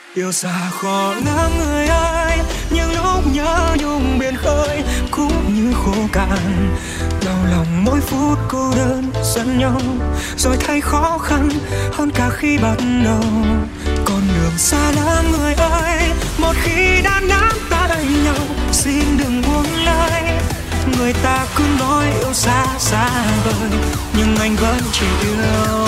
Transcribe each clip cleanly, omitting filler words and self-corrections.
Yêu xa khó lắm người ơi, những lúc nhớ nhung biển khơi cũng như khô cạn. Đau lòng mỗi phút cô đơn giận nhau, rồi thấy khó khăn hơn cả khi ban đầu. Con đường xa lắm người ơi, một khi đã nắm tay nhau, xin đừng buông lời. Người ta cứ nói yêu xa xa vời, nhưng anh vẫn chỉ yêu.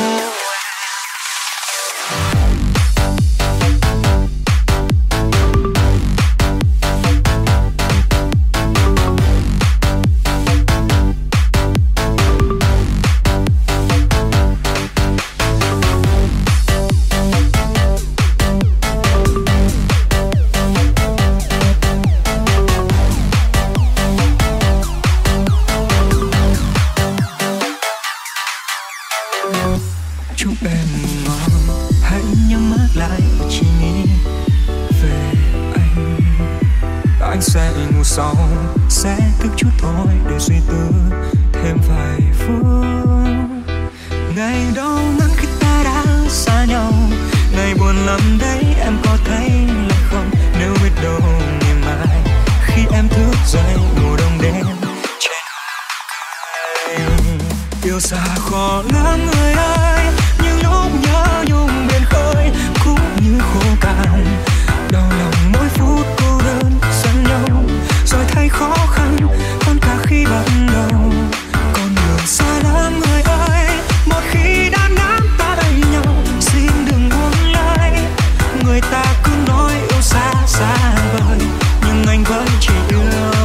Chúc em ngon, hãy nhắm mắt lại chỉ nghĩ về anh. Anh sẽ ngủ sau, sẽ thức chút thôi để suy tư thêm vài phút. Ngày đâu nắng khi ta đã xa nhau, ngày buồn lắm đấy em có thấy là không? Nếu biết đâu ngày mai khi em thức dậy ngủ đông đêm trên cây. Yêu xa khó lắm người ơi, những lúc nhớ nhung biển khơi cũng như khô cạn. Đau lòng mỗi phút cô đơn giận nhau, rồi thấy khó khăn hơn cả khi ban đầu. Con đường xa lắm người ơi, một khi đã nắm tay nhau, xin đừng buông lời. Người ta cứ nói yêu xa xa vời, nhưng anh vẫn chỉ yêu.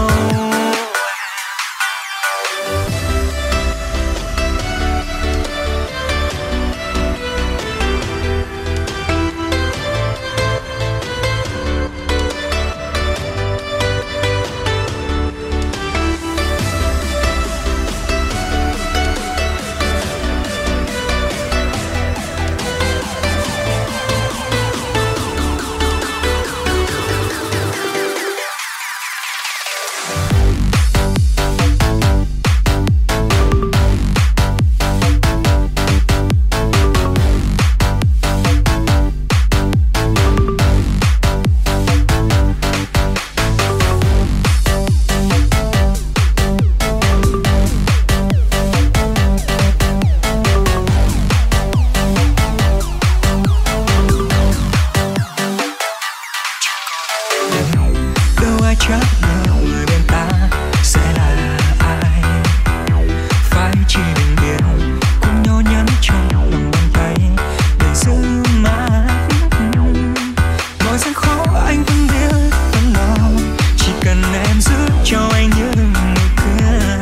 Chắc nhớ người bên ta sẽ là ai, phải chỉ đừng biết cùng nhau nhắn trong lòng bàn tay để giữ mãi. Mọi gian khó anh vẫn biết vẫn lo, chỉ cần em giữ cho anh những nụ cười.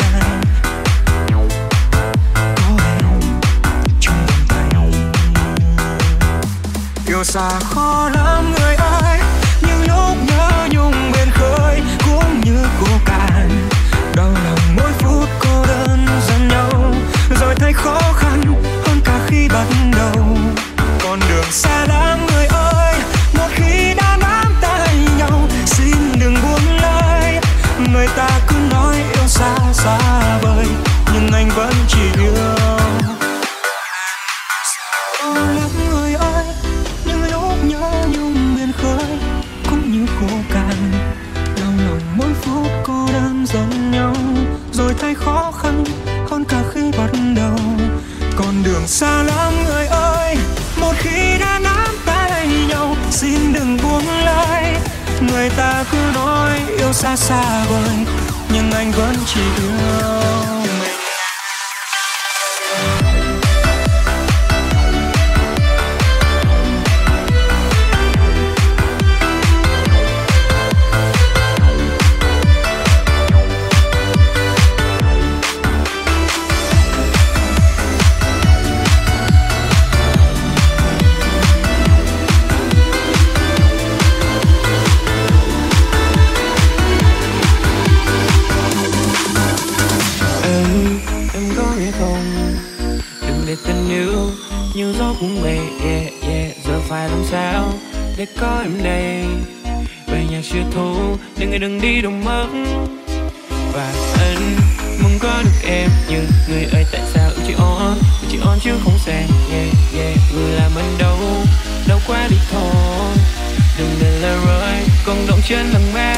Có em trong vòng tay. Yêu xa khó lắm người ơi, những lúc nhớ nhung biển khơi cũng như khô cạn. Đau lòng mỗi phút cô đơn giận nhau, rồi thấy khó khăn hơn cả khi ban đầu. Con đường xa lắm người ơi, một khi đã nắm tay nhau, xin đừng buông lời. Người ta cứ nói yêu xa xa vời, nhưng anh vẫn chỉ yêu. Đau lắm người ơi, những lúc nhớ nhung biển khơi cũng như khô cạn. Đau lòng mỗi phút cô đơn giận nhau, rồi thấy khó khăn hơn cả khi bắt đầu. Con đường xa lắm người ơi, một khi đã nắm tay nhau, xin đừng buông lời. Người ta cứ nói yêu xa xa vời, nhưng anh vẫn chỉ yêu mình. như gió cũng về giờ phải làm sao để có em đây. Về nhà chưa thú để người đừng đi đâu mất. Và anh mong có được em, nhưng người ơi tại sao chỉ on chứ không xen. Người làm anh đâu quá đi thôi. đừng để lời rơi còn động trên làng mẹ.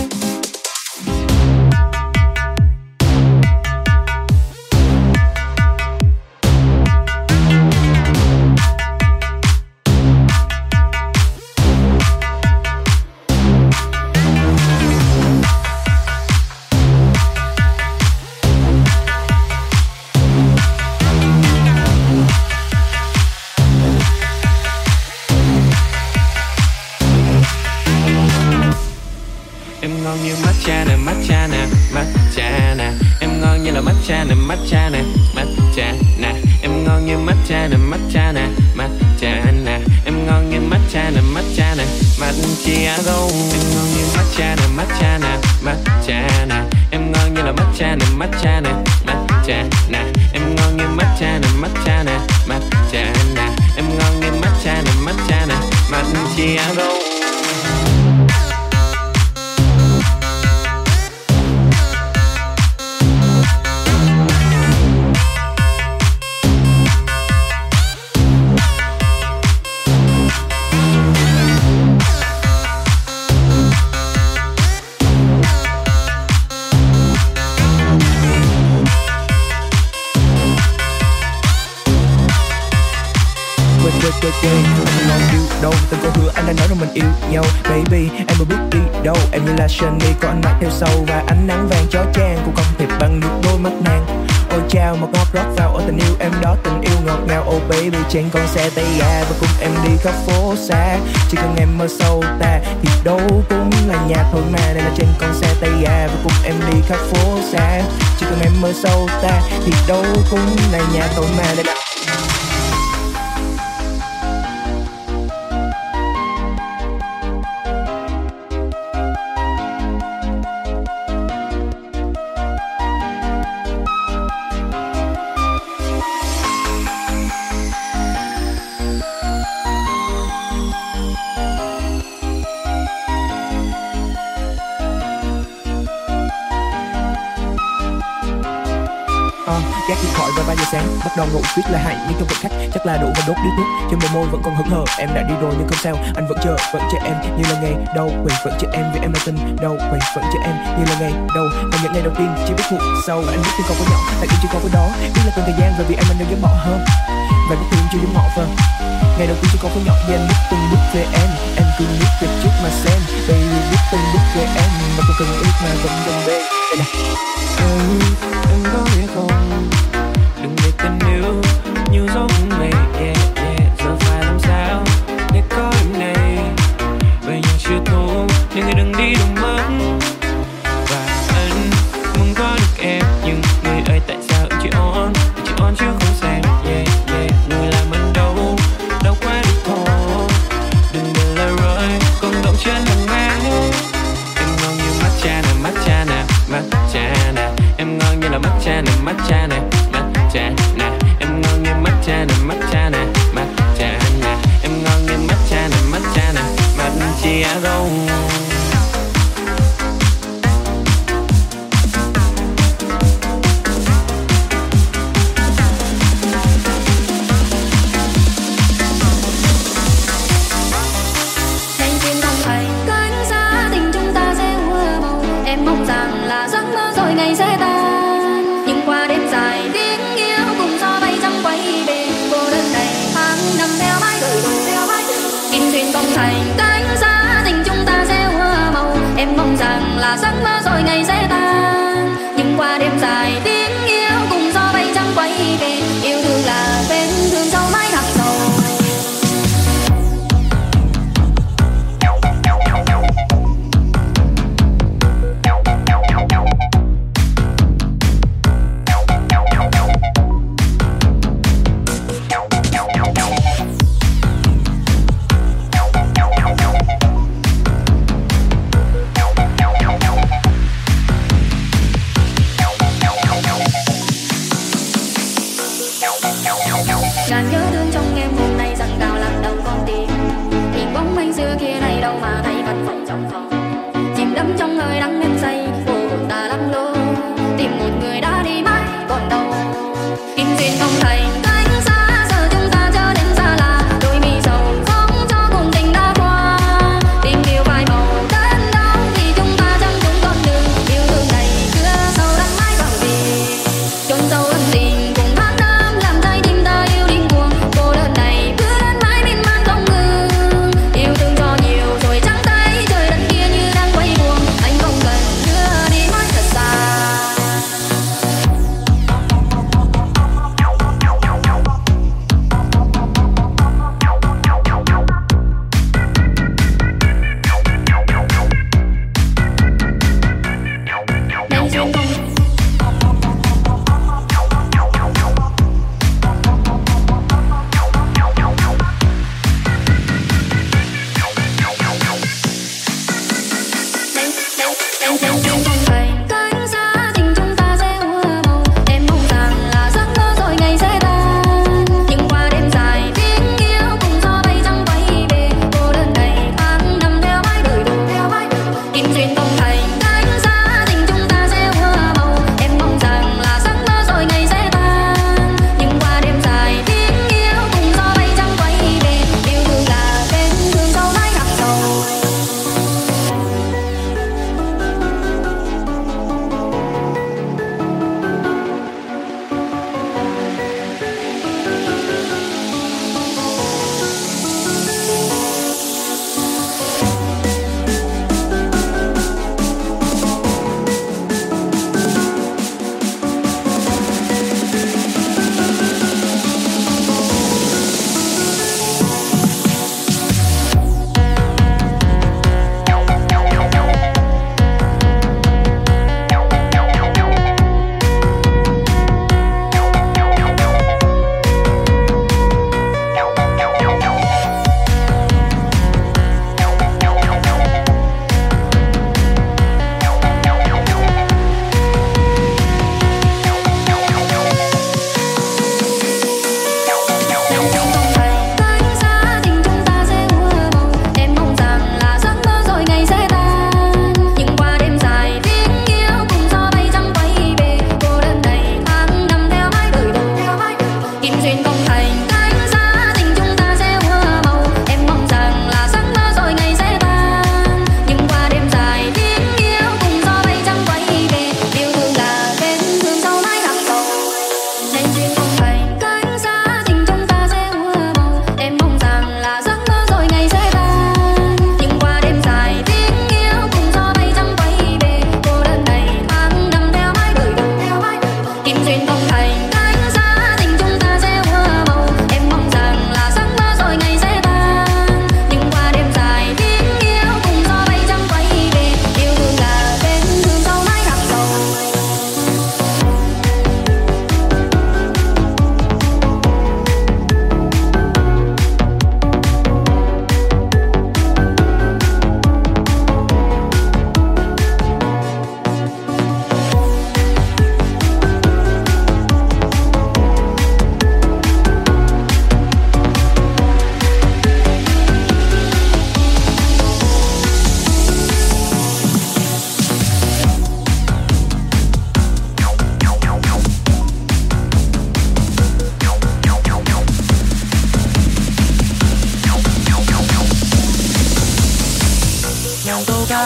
Em ngon như matcha nè, matcha nè, matcha nè. Em ngon như là matcha nè, matcha nè, matcha nè. Em ngon như matcha nè, matcha nè, matcha nè. Em ngon như matcha nè, matcha nè, macchiato. Em ngon như matcha nè, matcha nè, matcha nè. Em ngon như là matcha nè, matcha nè, matcha nè. Em ngon như matcha nè, matcha nè, matcha nè. Em ngon như matcha nè, matcha nè, macchiato. Anh ngon yêu đâu, từng câu hứa anh đã nói rằng mình yêu nhau. Baby, em mới bước đi đâu, em như là Shani có anh mãi theo sau. Và ánh nắng vàng chói chang cũng không thể bằng được đôi mắt nàng. Ôi chao một ngọt rót vào ở tình yêu em đó, tình yêu ngọt ngào. Oh baby, trên con xe tay ga và cùng em đi khắp phố xa. Chỉ cần em mơ sâu ta thì đâu cũng là nhà thôi mà. Đây là trên con xe tay ga và cùng em đi khắp phố xa. Chỉ cần em mơ sâu ta thì đâu cũng là nhà thôi mà. Đây là gác điện thoại vào 3 giờ sáng, bắt đầu ngủ viết là hay nhưng trong cuộc khách chắc là đủ và đốt điếu thuốc. Trên bờ môi vẫn còn hững hờ, em đã đi rồi nhưng không sao, anh vẫn chờ em như là ngày đầu. Quên vẫn chờ em vì em là tình đầu, quên vẫn chờ em như là ngày đầu. Còn những ngày đầu tiên chỉ biết hụt sâu, anh biết tim con có nhỏ, tại yêu chỉ con với đó. Biết là từng thời gian và vì em anh đâu dám bỏ hơn, và biết thương chưa dám ngọ phần. Ngày đầu tiên chỉ con có nhỏ, và anh biết từng bước về em cứ biết về trước mà xem. Baby biết từng bước về em, mà không cần ước mà vẫn gần bên. Đây nè. Em có biết không, đừng để tình yêu như gió cuốn về, giờ phải làm sao để có em này. Về nhà chưa thô nhưng người đừng đi đâu mất. Và anh muốn có được em, nhưng người ơi tại sao em chỉ on chứ không xem. Người làm anh đâu quá được thôi. Đừng để lời rơi còn động trên làng mẹ. Em ngon như matcha nè, matcha nè, matcha nè. Em ngon như là matcha nè, matcha nè, matcha nè. Em ngon như matcha nè, matcha nè, matcha nè. Em ngon như matcha nè, matcha nè, macchiato. Ngày sẽ tan nhưng qua đêm dài tiếng yêu cùng gió bay trắng quay bên cô đơn này tháng năm theo mãi đời đổ theo mãi in thuyền công thành cánh xa tình chúng ta sẽ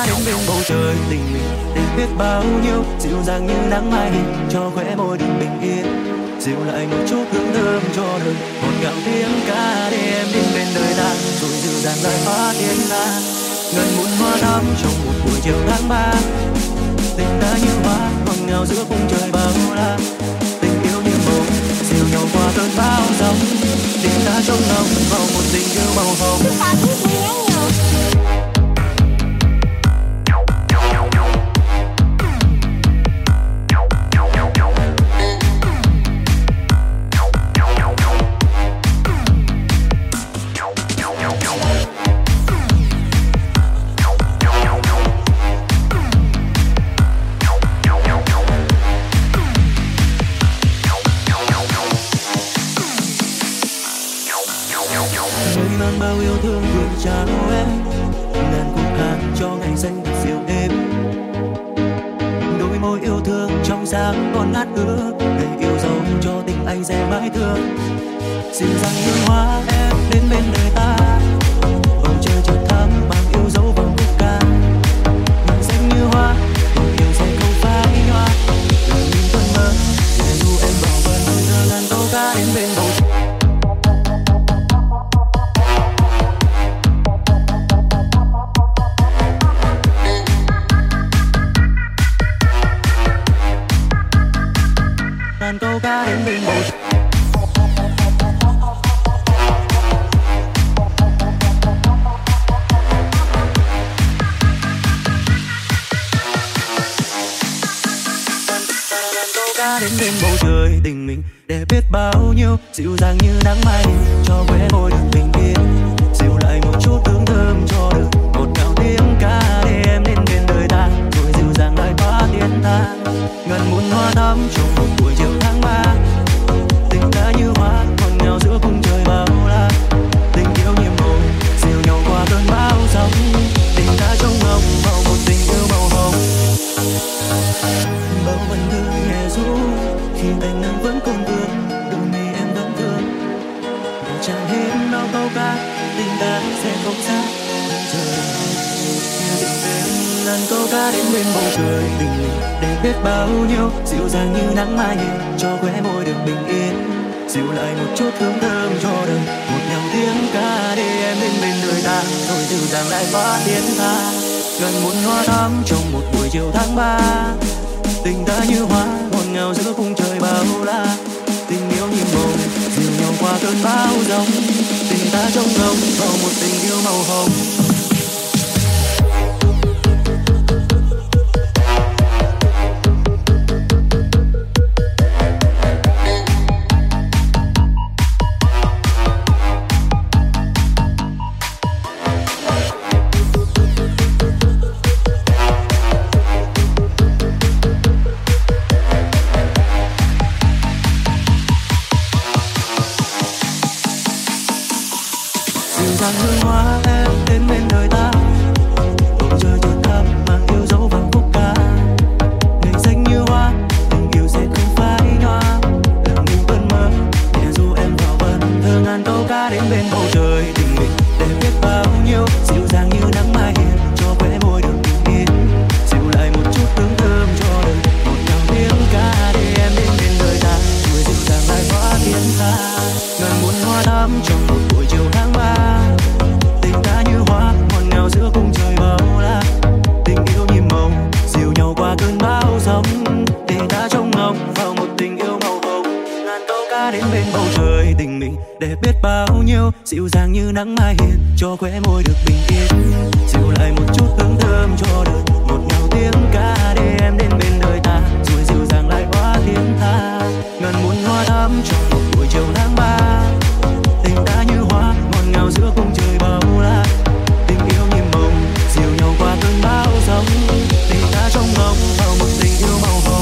đến bên bầu trời tình mình để biết bao nhiêu dịu dàng như nắng mai cho khóe môi đừng bình yên, dịu lại một chút hương thơm cho đời, ngọt ngào tiếng ca để em đến bên đời ta, rồi dịu dàng lại phá tiếng ta ngần muôn hoa thắm trong một buổi chiều tháng 3. Tình ta như hoa ngọt ngào giữa khung trời bao la, tình yêu như mộng dìu nhau qua cơn bão giông, tình ta trông ngóng vào một tình yêu màu hồng. Mang bao yêu thương gửi trao em, ngàn khúc hát cho ngày xanh thật dịu êm. Đôi môi yêu thương trong sáng còn ngát ước, để yêu dấu cho tình anh sẽ mãi thương. Dịu dàng như hoa em đến bên đời ta, bầu trời chợt thắm mang yêu dấu vào khúc ca. Ngàn xanh như hoa, tình yêu sẽ không phai nhòa. Đừng nhìn cơn mơ, để dù em vào vần thơ ngàn câu ca đến bên bầu trời. Ngàn câu ca đến bên bầu trời. Đến bên bầu trời tình mình để biết bao nhiêu dịu dàng như nắng mai cho khóe môi được bình yên, dịu lại một chút hương thơm cho đời, một ngào tiếng ca để em đến bên đời ta, rồi dịu dàng lại phá tiếng ta ngần muôn hoa thắm trong một buổi chiều tháng 3. Tình ta như hoa ngọt ngào giữa khung trời bao la, tình yêu như mộng dìu nhau qua cơn bão giông, tình ta trông ngóng vào một tình yêu màu hồng. Bao vần thư nhẹ ru khi tình nắng vẫn còn vương, đôi mi em vẫn thương. Và chẳng hết bao câu ca, tình ta sẽ không xa trời. Như tình đến ngàn câu ca đến bên bầu trời tình mình để biết bao nhiêu dịu dàng như nắng mai cho khóe môi được bình yên, dịu lại một chút hương thơm cho đời, một nhào tiếng ca để em đến bên đời ta, rồi dịu dàng lại phá tiếng ta ngần muôn hoa thắm trong một buổi chiều tháng 3. Tình ta như hoa ngọt ngào giữa khung trời bao la, tình yêu như mộng dìu nhau qua cơn bão giông, tình ta trông ngóng vào một tình yêu màu hồng. Dàng hương hoa em đến bên đời ta, bầu trời chợt thắm mang yêu dấu vào khúc ca. Ngày xanh như hoa, tình yêu sẽ không phai nhòa. Làm mình vẫn mơ, để dù em vào vần thơ ngàn câu ca đến bên bầu trời tình mình để biết bao nhiêu dịu dàng như nắng mai cho khóe môi được bình yên, dịu lại một chút hương thơm cho đời, một ngào tiếng ca để em đến bên đời ta, rồi dịu dàng lại phá tiếng ta ngàn muôn hoa thắm trong một buổi chiều tháng 3. Tình ta như hoa ngọt ngào giữa khung trời bao la, tình yêu như mộng dìu nhau qua cơn bão giông, tình ta trông ngóng vào một tình yêu màu hồng. Ngàn câu ca đến bên bầu trời tình mình để biết bao nhiêu dịu dàng như nắng mai hiền cho khóe môi được bình yên, dịu lại một chút hương thơm cho đời, một ngào tiếng ca để em đến bên đời ta, rồi dịu dàng lại hóa tiếng ta ngàn muôn hoa thắm trong một buổi chiều tháng 3. Tình ta như hoa ngọt ngào giữa khung trời bao la, tình yêu như mộng dìu nhau qua cơn bão giông, tình ta trông ngóng vào một tình yêu màu hồng.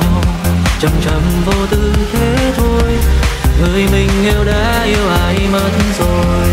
nhau, chậm chậm vô tư thế thôi. Người mình yêu đã yêu ai mất rồi.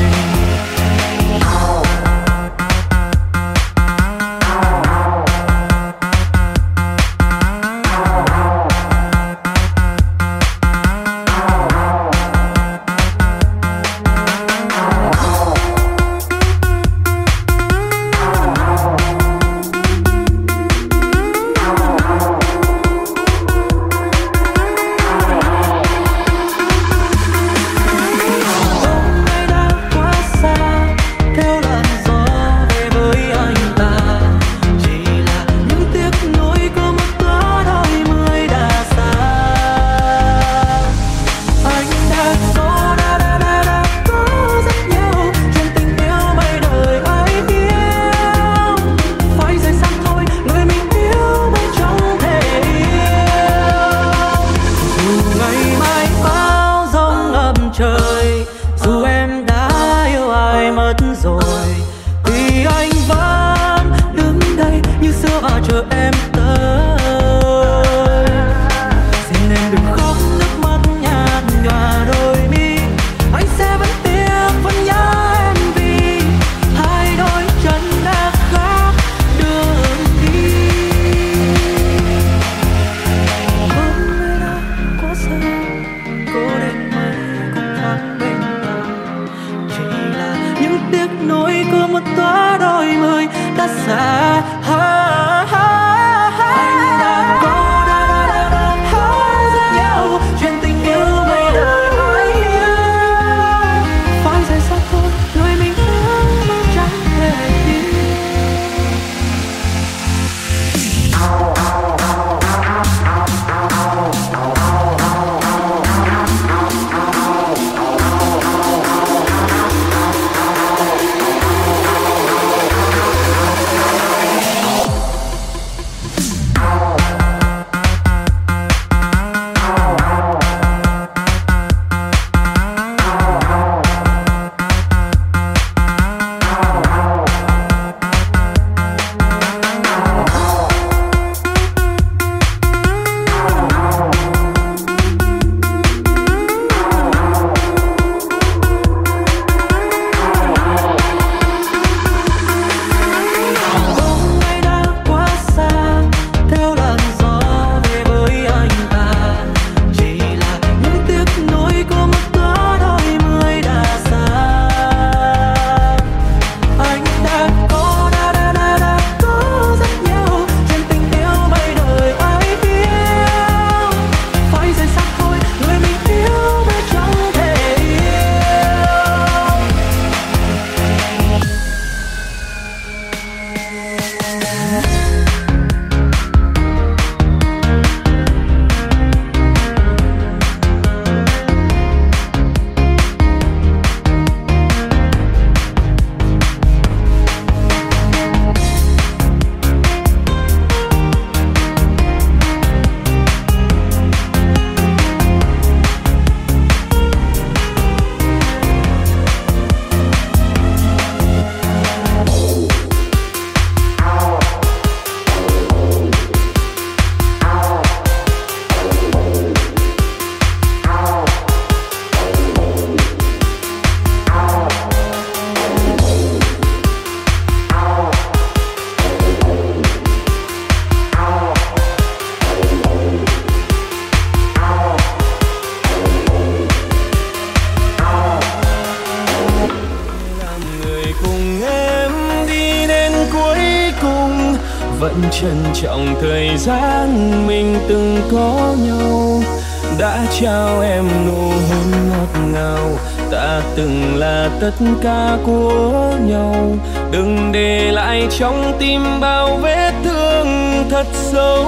vẫn trân trọng thời gian mình từng có nhau, đã trao em nụ hôn ngọt ngào. Ta từng là tất cả của nhau, đừng để lại trong tim bao vết thương thật sâu.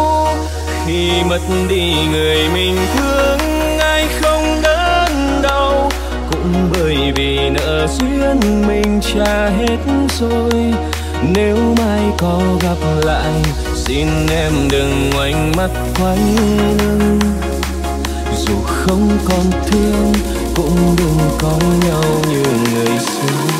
Khi mất đi người mình thương, ai không đớn đau, cũng bởi vì nợ duyên mình trả hết rồi. Nếu mai có gặp lại, xin em đừng ngoảnh mắt quay lưng. Dù không còn thương, cũng đừng coi nhau như người xưa.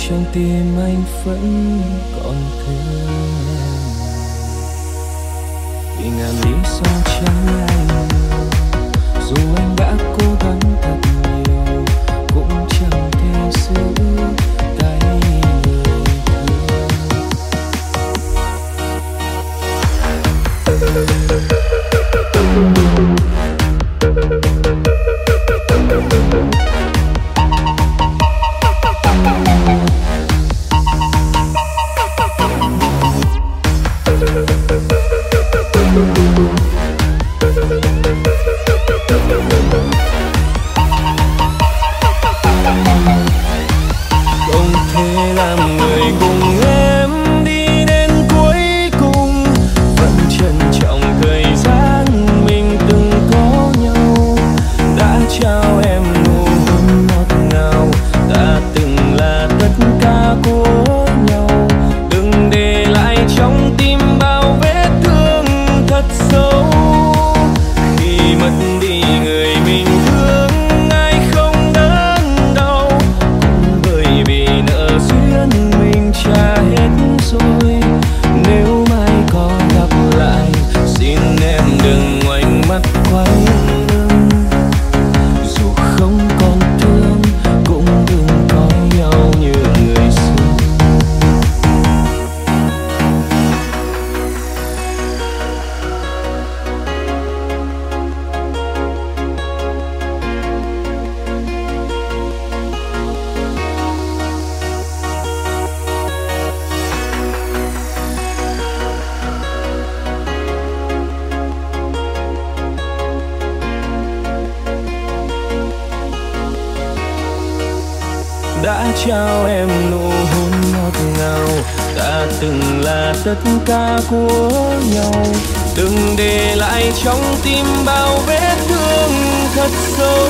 trong tim anh vẫn còn thương em. Vì ngàn lý do chẳng ai ngờ, dù anh đã cố gắng thật nhiều cũng chẳng thể giữ tay người không thể làm người cùng em đi đến cuối cùng, vẫn trân trọng thời gian mình từng có nhau. Đã trao em nụ hôn ngọt ngào, ta từng là tất cả của nhau. Đừng để lại trong tim bao vết thương thật sâu. Khi mất đi người mình thương, ai không đớn đau, cũng bởi vì nợ duyên mình trả hết rồi. Nếu mai có gặp lại, xin em đừng ngoảnh mắt quay lưng. Dù không còn thương, cũng đừng coi nhau như người xưa. Đã trao em nụ hôn ngọt ngào, ta từng là tất cả của nhau. Đừng để lại trong tim bao vết thương thật sâu.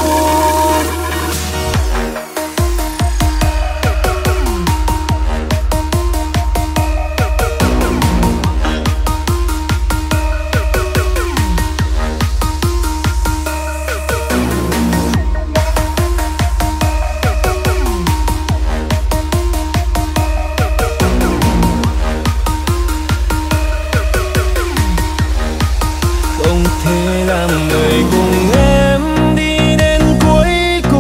Không thể làm người cùng em đi đến cuối cùng,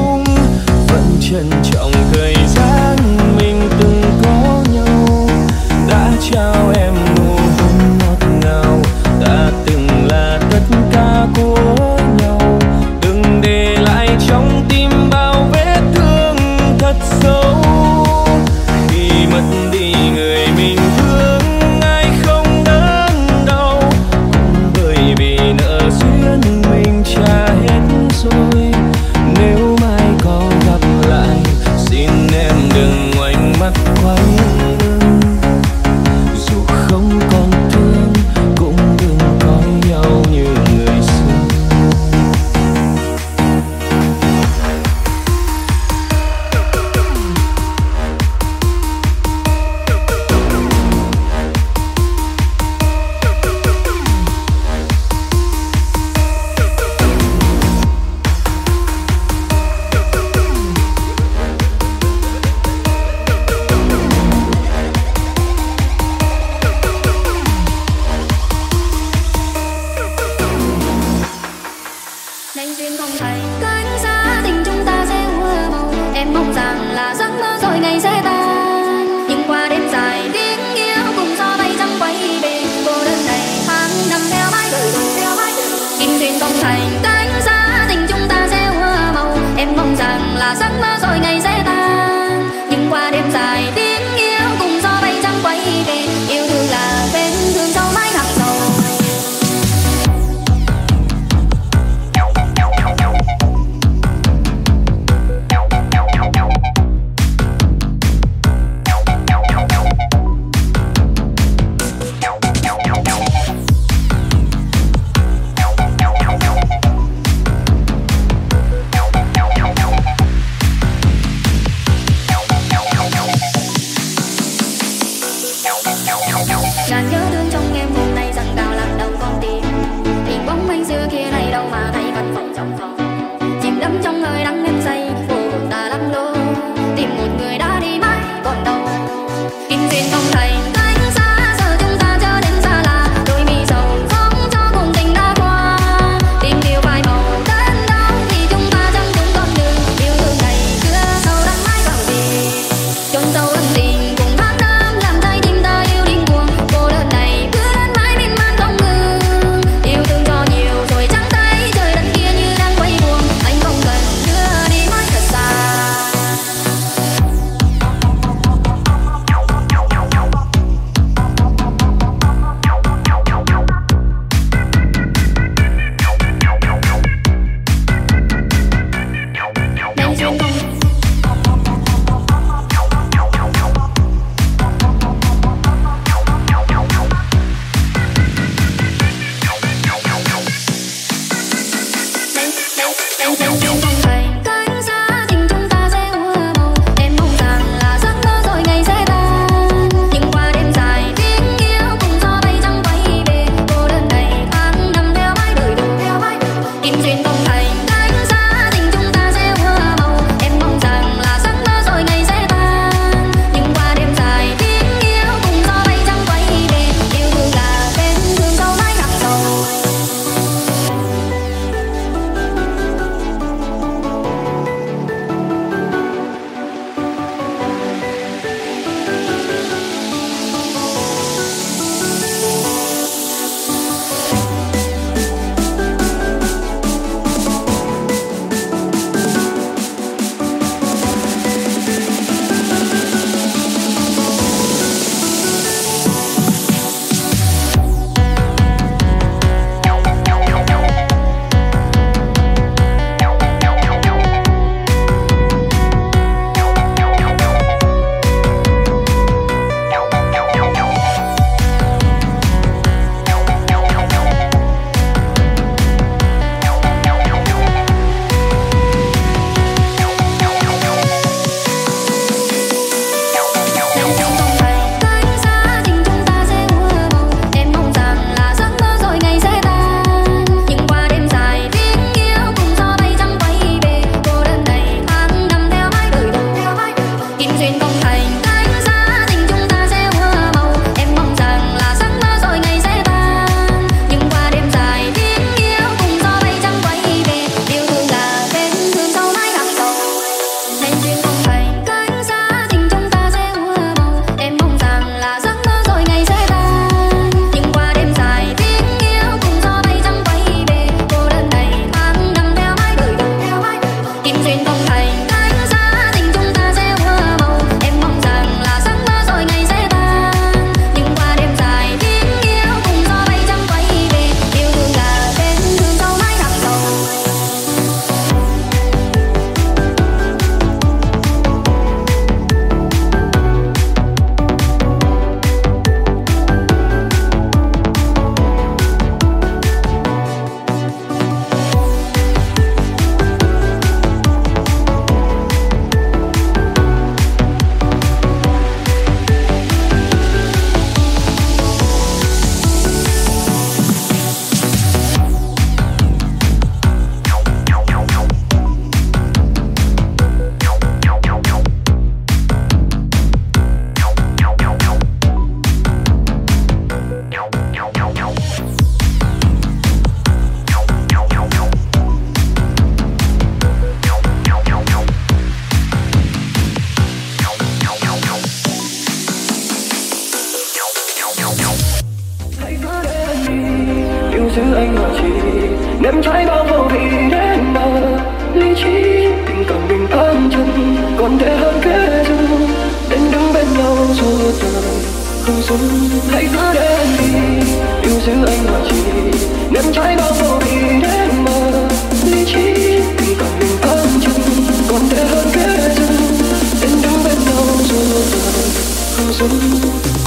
giữ anh mà chỉ ném trái bao vô vị đến mà lý trí tình cảm mình ám chân còn tệ hơn kẻ thù đến đứng bên nhau suốt đời không dừng hãy cứ để anh đi yêu giữ anh mà chỉ ném trái bao vô vị đến mà lý trí tình cảm mình ám chân còn tệ hơn kẻ thù đến đứng bên nhau suốt đời không dừng.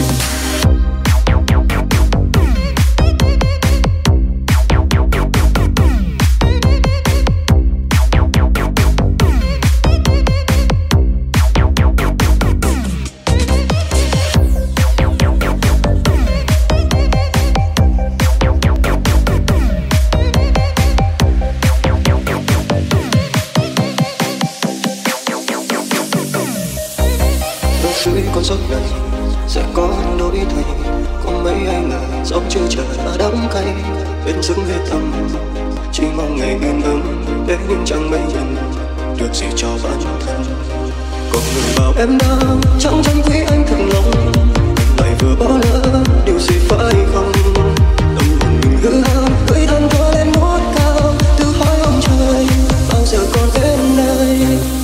Con giấc này sẽ có đổi thay, có mấy ai ngờ gió chưa chờ đã đắng cay bên dưng hết tâm, chỉ mong ngày yên ấm để nhưng chẳng mấy nhận được gì cho bản thân. Có người bảo em đang chẳng chẳng quý anh thật lòng, lại vừa bỏ lỡ điều gì phải không? Tâm hồn mình hư hao, cưỡi thân có lên ngút cao, tự hỏi ông trời bao giờ còn đến đây.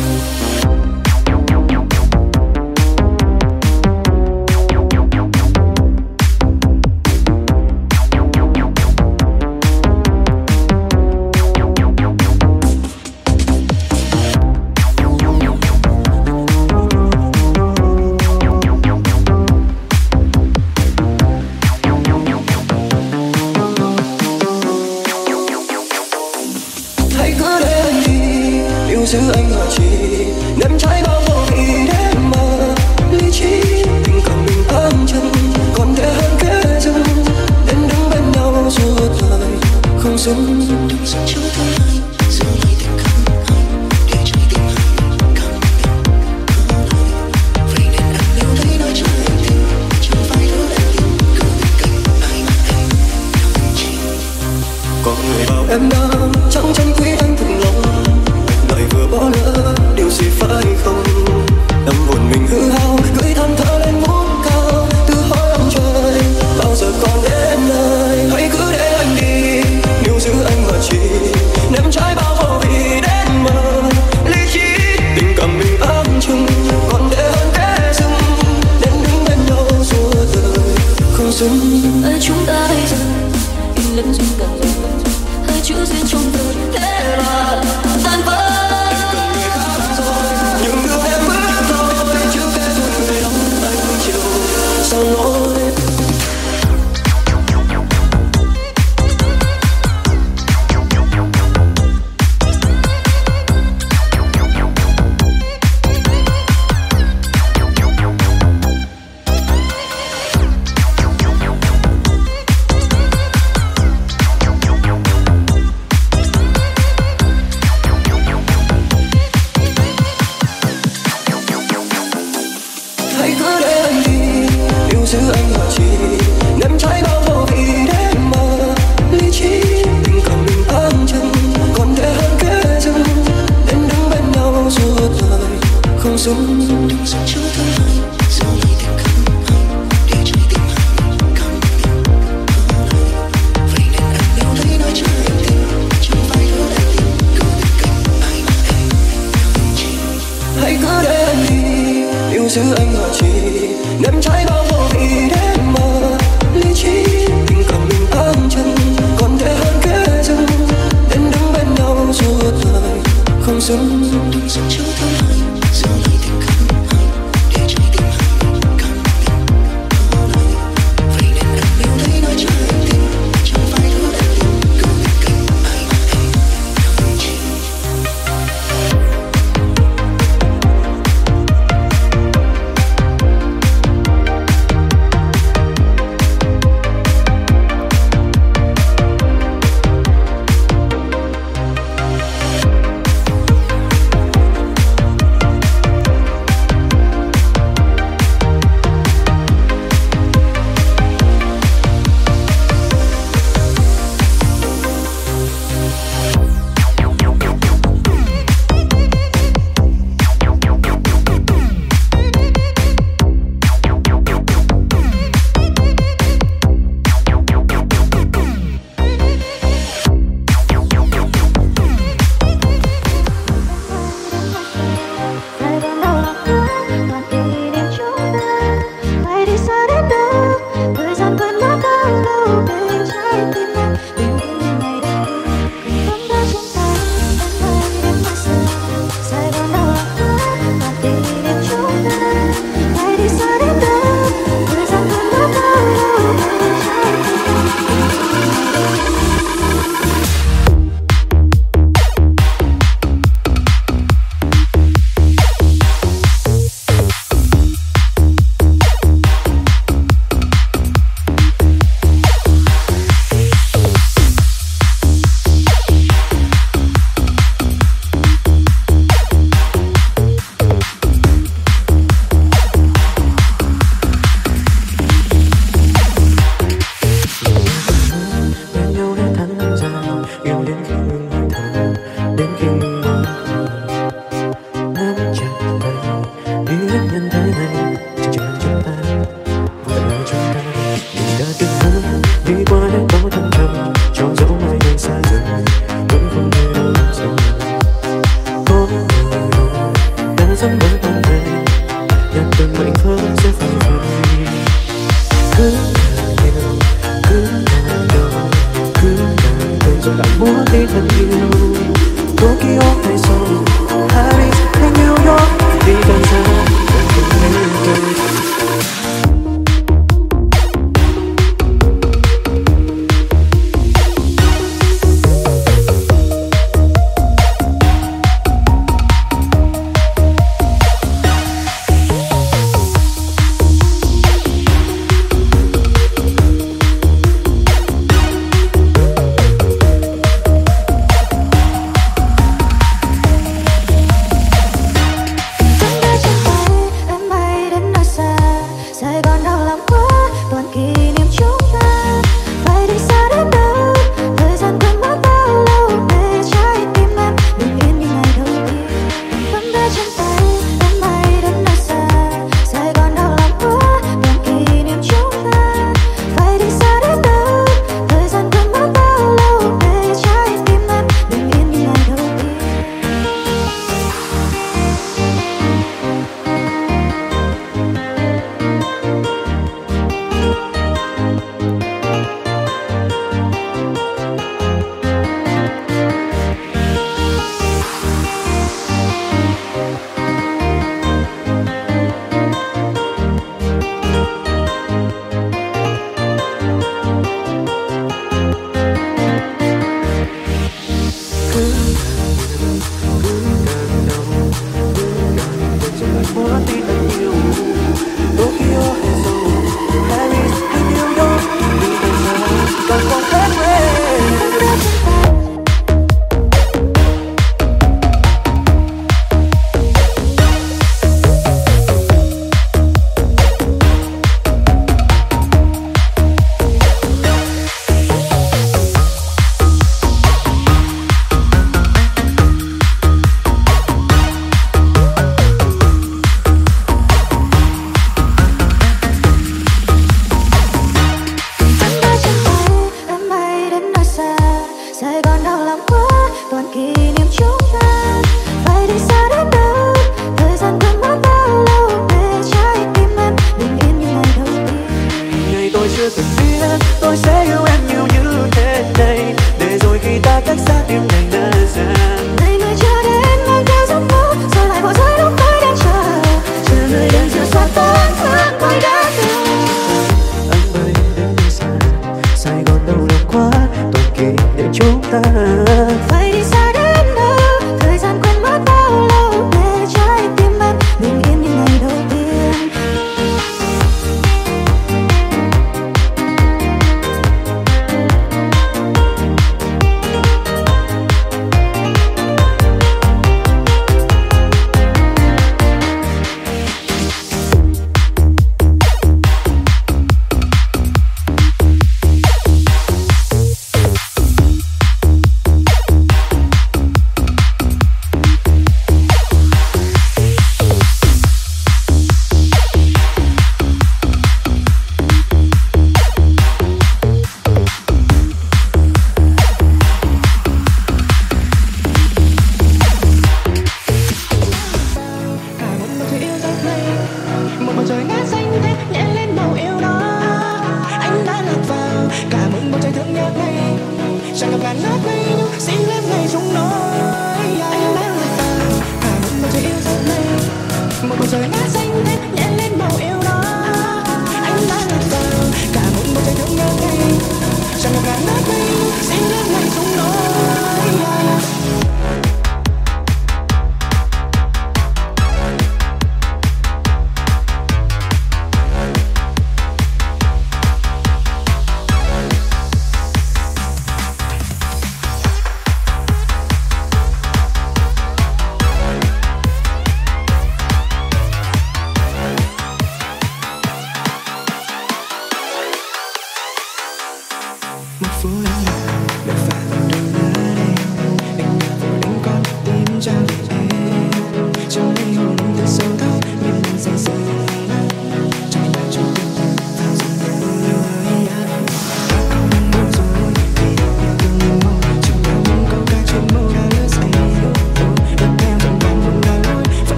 Giữ anh mà chỉ ném trái bao vô vị để mà lý trí tình cảm mình ám chân còn tệ hơn kẻ thù đến đứng bên nhau suốt đời không dừng trong tương lai giữ lại tình cảm anh để trái tim anh cảm nhận vậy nên anh yêu thấy nói cho anh tin chẳng phải thứ em tin cứ bên cạnh ai mà em không chỉ có người bảo em đang chẳng chẳng quý anh thật lòng, lại vừa bỏ lỡ điều gì phải không? Tâm hồn mình hư hao, gửi than thở lên ngút cao, tự hỏi ông trời bao giờ còn đến nơi. Hãy cứ để anh đi, níu giữ anh mà chỉ ném trái bao vô vị đến mờ lý trí tình cảm mình ám chung còn tệ hơn kẻ dưng đến đứng bên nhau suốt đời không dừng. Ở chúng ta bây giờ in lẫn dung cảm hai chữ duyên trong đời thế là tan vỡ. Sao nỗi hãy cứ để anh đi yêu giữ anh mà chỉ ném trái bao vô vị để mà lý trí tình cảm mình ám chân còn tệ hơn kẻ thù đến đứng bên nhau suốt đời không dừng trong tương lai giữ lại tình cảm anh để trái tim anh cảm nhận vậy nên anh yêu thấy nói cho anh tin chẳng phải thứ em tin cứ bên cạnh ai mà em không chỉ hãy cứ để anh đi yêu giữ anh mà chỉ ném trái bao vô vị để mà lý trí tình cảm mình ám chân còn tệ hơn kẻ thù đến đứng bên nhau suốt đời không dừng trong tương lai giữ lại tình cảm anh để trái tim anh cảm nhận vậy nên anh yêu thấy nói cho anh tin chẳng phải thứ em tin cứ bên cạnh ai mà em không chỉ. cứ càng rồi lại muốn đi thật nhiều. Tokyo hay Seoul, Paris hay New York, đi càng xa càng không đến tôi.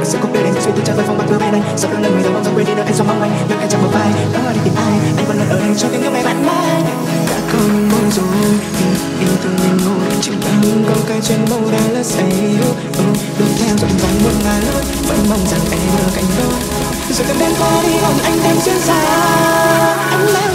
sẽ không đưa đến suy tư trả lời phong bạc đưa về đây. Sau đó là người đàn ông quên đi nơi anh xóa mong anh, nhưng anh chẳng một vai đó đi tìm ai. Anh vẫn luôn ở đây cho tiếng nhớ ngày bạn mai. Đã có những mong rồi vì yêu thương nên ngồi chỉ là những con cây trên màu đá lá say. Đuổi theo dòng vòng buồn ngả lối, vẫn mong rằng em ở cạnh đó. Rồi cơn đêm qua đi hồng anh đem xuyên xa anh đang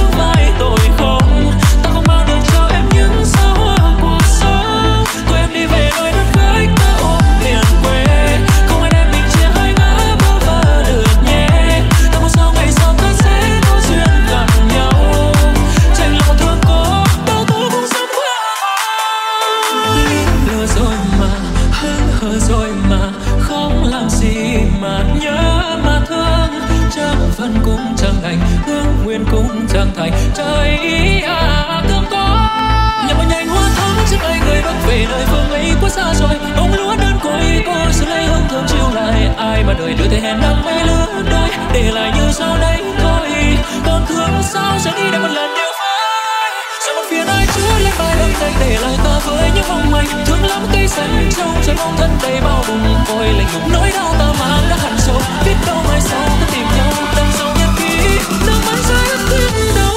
tôi em đi về bước về nơi phương ấy quá xa rồi. Bông lúa đơn côi có sự lấy hương thơm chiều lại. Ai mà đời đưa thế hẹn nắng mấy lứa đôi, để lại như sau đây thôi. Còn thương sao sẽ đi để một lần điều phai. Sao một phía ai chứa lấy bài âm thanh để lại ta với những mong manh. Thương lắm cây xanh trong trái bóng thân đầy bao bùng. Ôi lạnh lùng nỗi đau ta mang đã hằn sâu. Biết đâu mai sau ta tìm nhau đằng sau nhật ký. Nước mắt rơi ướt tim đâu.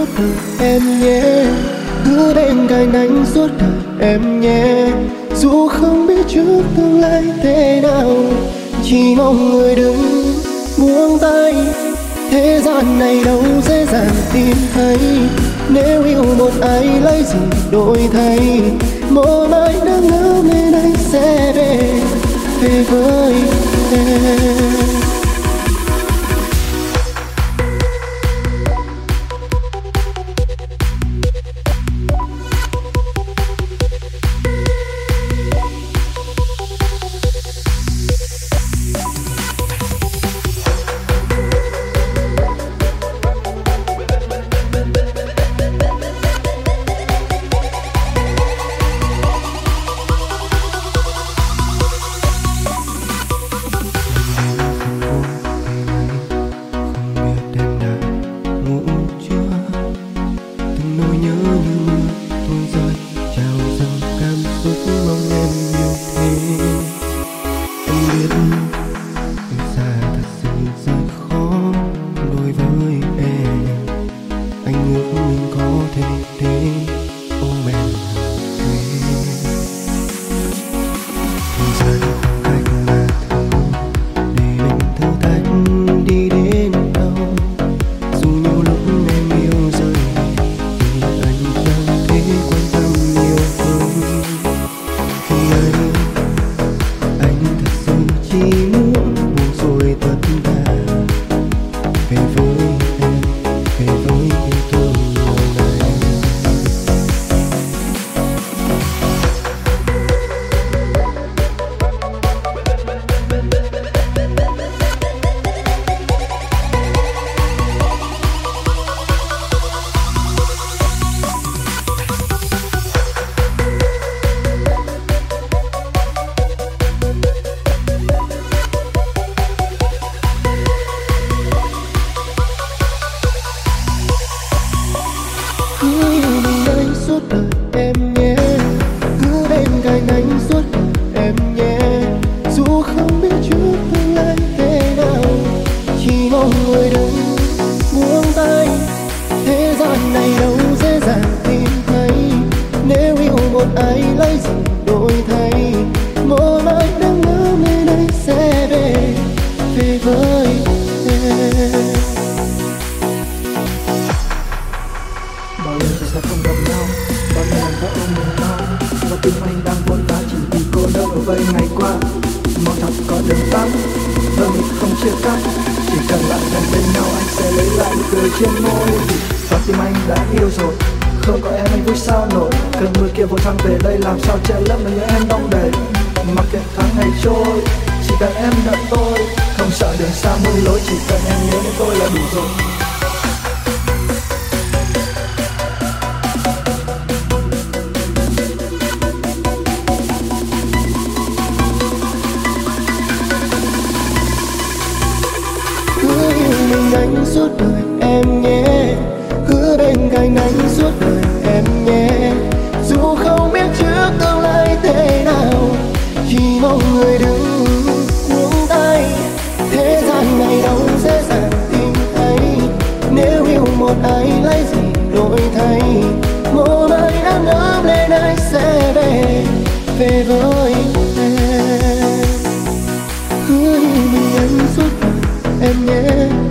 suốt đời em nhé, cứ bên cạnh anh suốt đời em nhé. Dù không biết trước tương lai thế nào, chỉ mong người đừng buông tay. Thế gian này đâu dễ dàng tìm thấy, nếu yêu một ai lấy gì đổi thay. Một ai đang ngỡ nên anh sẽ về với em.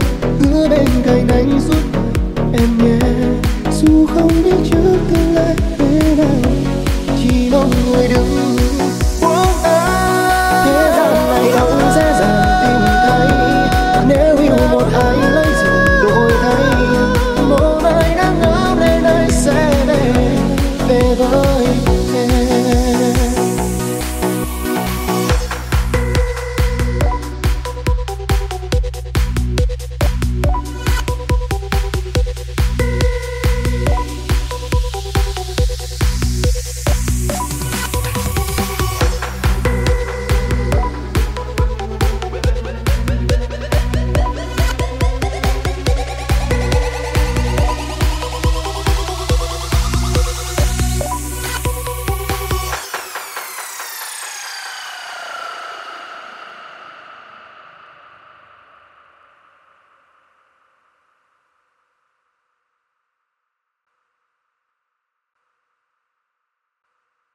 Em nhé, dù không biết trước tương lai